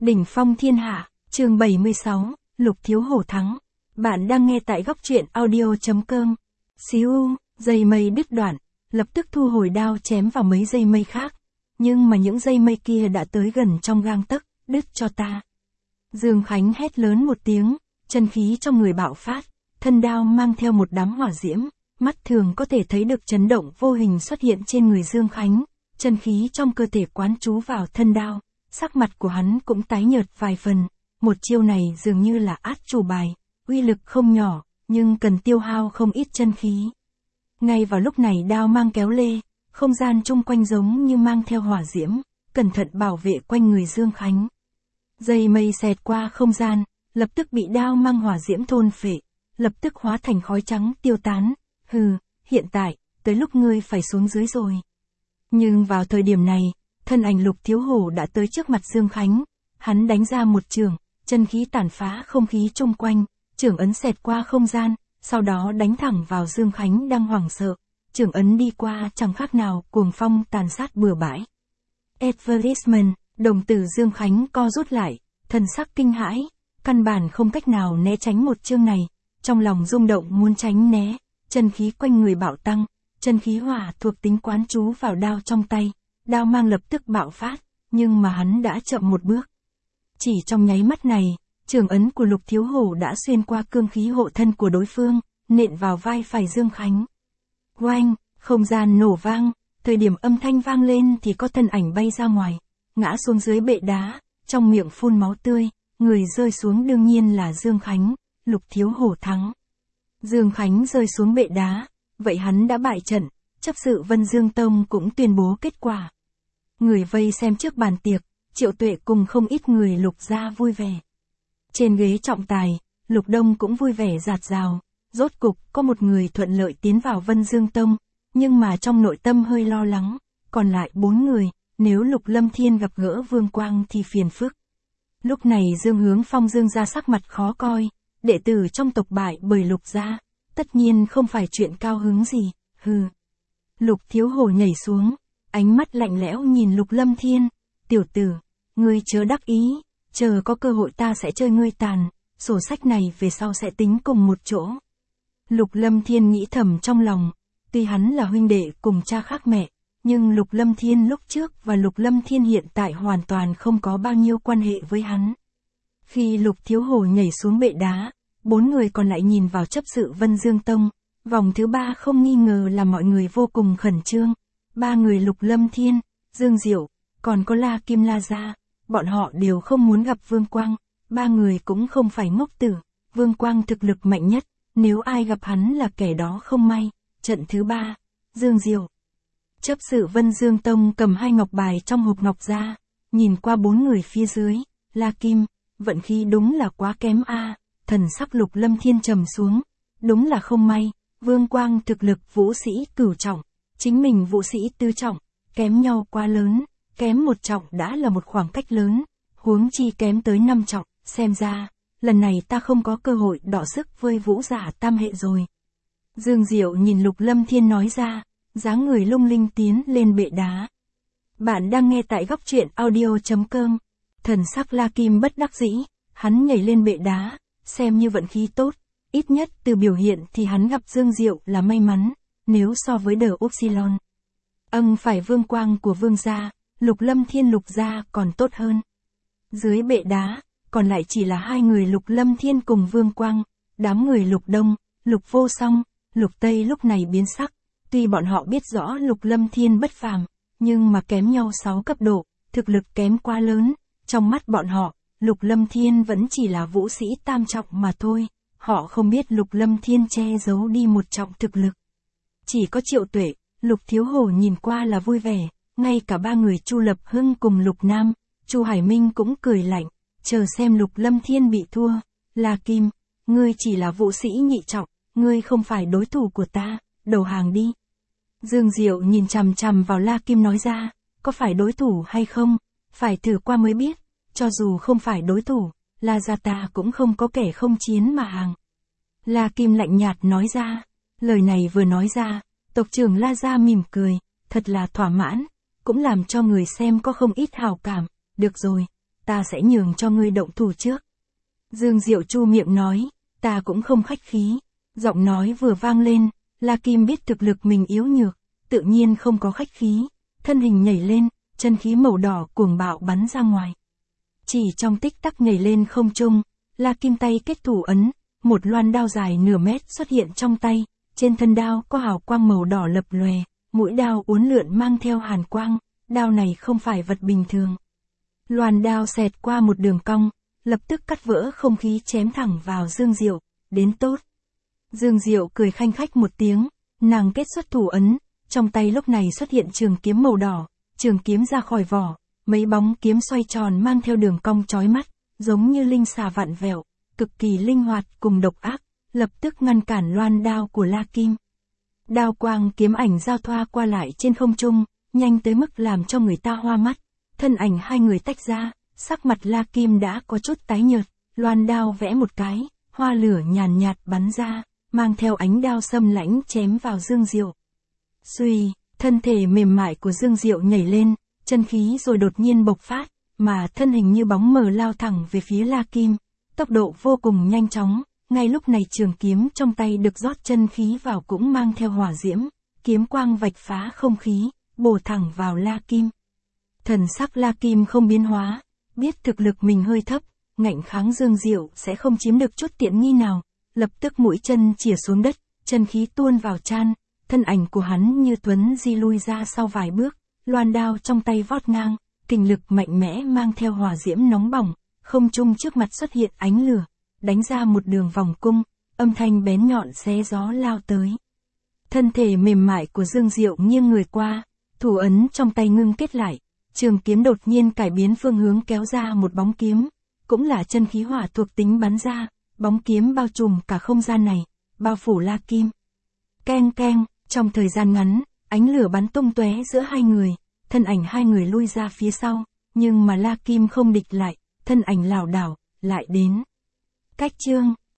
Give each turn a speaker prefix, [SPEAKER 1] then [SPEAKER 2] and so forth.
[SPEAKER 1] Đỉnh phong thiên hạ, chương 76, Lục Thiếu Hổ thắng. Bạn đang nghe tại góc truyện audio.com. Xíu, dây mây đứt đoạn, lập tức thu hồi đao chém vào mấy dây mây khác. Nhưng mà những dây mây kia đã tới gần trong gang tấc, đứt cho ta. Dương Khánh hét lớn một tiếng, chân khí trong người bạo phát, thân đao mang theo một đám hỏa diễm, mắt thường có thể thấy được chấn động vô hình xuất hiện trên người Dương Khánh, chân khí trong cơ thể quán trú vào thân đao, sắc mặt của hắn cũng tái nhợt vài phần, một chiêu này dường như là át chủ bài, uy lực không nhỏ, nhưng cần tiêu hao không ít chân khí. Ngay vào lúc này đao mang kéo lê, không gian chung quanh giống như mang theo hỏa diễm, cẩn thận bảo vệ quanh người Dương Khánh. Dây mây xẹt qua không gian, lập tức bị đao mang hỏa diễm thôn phệ, lập tức hóa thành khói trắng tiêu tán. Hừ, hiện tại, tới lúc ngươi phải xuống dưới rồi. Nhưng vào thời điểm này, thân ảnh Lục Thiếu Hổ đã tới trước mặt Dương Khánh, hắn đánh ra một chưởng, chân khí tản phá không khí chung quanh, chưởng ấn xẹt qua không gian, sau đó đánh thẳng vào Dương Khánh đang hoảng sợ, chưởng ấn đi qua chẳng khác nào cuồng phong tàn sát bừa bãi. Advertisement, đồng tử Dương Khánh co rút lại, thần sắc kinh hãi, căn bản không cách nào né tránh một chương này, trong lòng rung động muốn tránh né, chân khí quanh người bạo tăng, chân khí hỏa thuộc tính quán trú vào đao trong tay, đao mang lập tức bạo phát, nhưng mà hắn đã chậm một bước. Chỉ trong nháy mắt này, chưởng ấn của Lục Thiếu Hổ đã xuyên qua cương khí hộ thân của đối phương, nện vào vai phải Dương Khánh. Oanh, không gian nổ vang, thời điểm âm thanh vang lên thì có thân ảnh bay ra ngoài, ngã xuống dưới bệ đá, trong miệng phun máu tươi, người rơi xuống đương nhiên là Dương Khánh, Lục Thiếu Hổ thắng. Dương Khánh rơi xuống bệ đá, vậy hắn đã bại trận, chấp sự Vân Dương Tông cũng tuyên bố kết quả. Người vây xem trước bàn tiệc, Triệu Tuệ cùng không ít người Lục gia vui vẻ. Trên ghế trọng tài, Lục Đông cũng vui vẻ rạt rào, rốt cục có một người thuận lợi tiến vào Vân Dương Tông, nhưng mà trong nội tâm hơi lo lắng, còn lại 4 người, nếu Lục Lâm Thiên gặp gỡ Vương Quang thì phiền phức. Lúc này Dương Hướng Phong Dương gia sắc mặt khó coi, đệ tử trong tộc bại bởi Lục gia, tất nhiên không phải chuyện cao hứng gì, hừ. Lục Thiếu Hổ nhảy xuống, ánh mắt lạnh lẽo nhìn Lục Lâm Thiên, tiểu tử, ngươi chớ đắc ý, chờ có cơ hội ta sẽ chơi ngươi tàn, sổ sách này về sau sẽ tính cùng một chỗ. Lục Lâm Thiên nghĩ thầm trong lòng, tuy hắn là huynh đệ cùng cha khác mẹ, nhưng Lục Lâm Thiên lúc trước và Lục Lâm Thiên hiện tại hoàn toàn không có bao nhiêu quan hệ với hắn. Khi Lục Thiếu Hổ nhảy xuống bệ đá, 4 người còn lại nhìn vào chấp sự Vân Dương Tông, vòng thứ 3 không nghi ngờ là mọi người vô cùng khẩn trương. 3 người Lục Lâm Thiên, Dương Diệu, còn có La Kim La Gia, bọn họ đều không muốn gặp Vương Quang, 3 người cũng không phải ngốc tử, Vương Quang thực lực mạnh nhất, nếu ai gặp hắn là kẻ đó không may. Trận thứ 3, Dương Diệu. Chấp sự Vân Dương Tông cầm 2 ngọc bài trong hộp ngọc ra, nhìn qua 4 người phía dưới, La Kim, vận khí đúng là quá kém a. Thần sắc Lục Lâm Thiên trầm xuống, đúng là không may, Vương Quang thực lực vũ sĩ cửu trọng, chính mình vũ sĩ tứ trọng, kém nhau quá lớn, kém 1 trọng đã là một khoảng cách lớn, huống chi kém tới 5 trọng, xem ra, lần này ta không có cơ hội đọ sức với vũ giả tam hệ rồi. Dương Diệu nhìn Lục Lâm Thiên nói ra, dáng người lung linh tiến lên bệ đá. Bạn đang nghe tại góc truyện audio.com, thần sắc La Kim bất đắc dĩ, hắn nhảy lên bệ đá, xem như vận khí tốt, ít nhất từ biểu hiện thì hắn gặp Dương Diệu là may mắn, nếu so với The Upsilon. Phải Vương Quang của Vương gia, Lục Lâm Thiên Lục gia còn tốt hơn. Dưới bệ đá, còn lại chỉ là 2 người Lục Lâm Thiên cùng Vương Quang, đám người Lục Đông, Lục Vô Song, Lục Tây lúc này biến sắc, tuy bọn họ biết rõ Lục Lâm Thiên bất phàm, nhưng mà kém nhau 6 cấp độ, thực lực kém quá lớn, trong mắt bọn họ, Lục Lâm Thiên vẫn chỉ là vũ sĩ tam trọng mà thôi, họ không biết Lục Lâm Thiên che giấu đi 1 trọng thực lực. Chỉ có Triệu Tuệ, Lục Thiếu Hổ nhìn qua là vui vẻ, ngay cả 3 người Chu Lập Hưng cùng Lục Nam, Chu Hải Minh cũng cười lạnh, chờ xem Lục Lâm Thiên bị thua. La Kim, ngươi chỉ là vũ sĩ nhị trọng, ngươi không phải đối thủ của ta, đầu hàng đi. Dương Diệu nhìn chằm chằm vào La Kim nói ra, có phải đối thủ hay không, phải thử qua mới biết. Cho dù không phải đối thủ, La gia ta cũng không có kẻ không chiến mà hàng. La Kim lạnh nhạt nói ra, lời này vừa nói ra, tộc trưởng La gia mỉm cười, thật là thỏa mãn, cũng làm cho người xem có không ít hảo cảm, được rồi, ta sẽ nhường cho ngươi động thủ trước. Dương Diệu chu miệng nói, ta cũng không khách khí. Giọng nói vừa vang lên, La Kim biết thực lực mình yếu nhược, tự nhiên không có khách khí, thân hình nhảy lên, chân khí màu đỏ cuồng bạo bắn ra ngoài. Chỉ trong tích tắc nhảy lên không trung, La Kim tay kết thủ ấn, một loan đao dài nửa mét xuất hiện trong tay, trên thân đao có hào quang màu đỏ lập lòe, mũi đao uốn lượn mang theo hàn quang, đao này không phải vật bình thường. Loan đao xẹt qua một đường cong, lập tức cắt vỡ không khí chém thẳng vào Dương Diệu, đến tốt. Dương Diệu cười khanh khách một tiếng, nàng kết xuất thủ ấn, trong tay lúc này xuất hiện trường kiếm màu đỏ, trường kiếm ra khỏi vỏ, mấy bóng kiếm xoay tròn mang theo đường cong chói mắt, giống như linh xà vặn vẹo, cực kỳ linh hoạt cùng độc ác, lập tức ngăn cản loan đao của La Kim. Đao quang kiếm ảnh giao thoa qua lại trên không trung, nhanh tới mức làm cho người ta hoa mắt. Thân ảnh hai người tách ra, sắc mặt La Kim đã có chút tái nhợt, loan đao vẽ một cái, hoa lửa nhàn nhạt bắn ra, mang theo ánh đao xâm lãnh chém vào Dương Diệu. Xuy, thân thể mềm mại của Dương Diệu nhảy lên, chân khí rồi đột nhiên bộc phát, mà thân hình như bóng mờ lao thẳng về phía La Kim, tốc độ vô cùng nhanh chóng, ngay lúc này trường kiếm trong tay được rót chân khí vào cũng mang theo hỏa diễm, kiếm quang vạch phá không khí, bổ thẳng vào La Kim. Thần sắc La Kim không biến hóa, biết thực lực mình hơi thấp, ngạnh kháng Dương Diệu sẽ không chiếm được chút tiện nghi nào, lập tức mũi chân chìa xuống đất, chân khí tuôn vào chan, thân ảnh của hắn như tuấn di lui ra sau vài bước, loan đao trong tay vót ngang, kình lực mạnh mẽ mang theo hỏa diễm nóng bỏng, không trung trước mặt xuất hiện ánh lửa, đánh ra một đường vòng cung, âm thanh bén nhọn xé gió lao tới. Thân thể mềm mại của Dương Diệu nghiêng người qua, thủ ấn trong tay ngưng kết lại, trường kiếm đột nhiên cải biến phương hướng kéo ra một bóng kiếm, cũng là chân khí hỏa thuộc tính bắn ra, bóng kiếm bao trùm cả không gian này, bao phủ La Kim. Keng keng, trong thời gian ngắn, ánh lửa bắn tung tóe giữa hai người, thân ảnh hai người lui ra phía sau, nhưng mà La Kim không địch lại, thân ảnh lảo đảo lại đến. Cách chương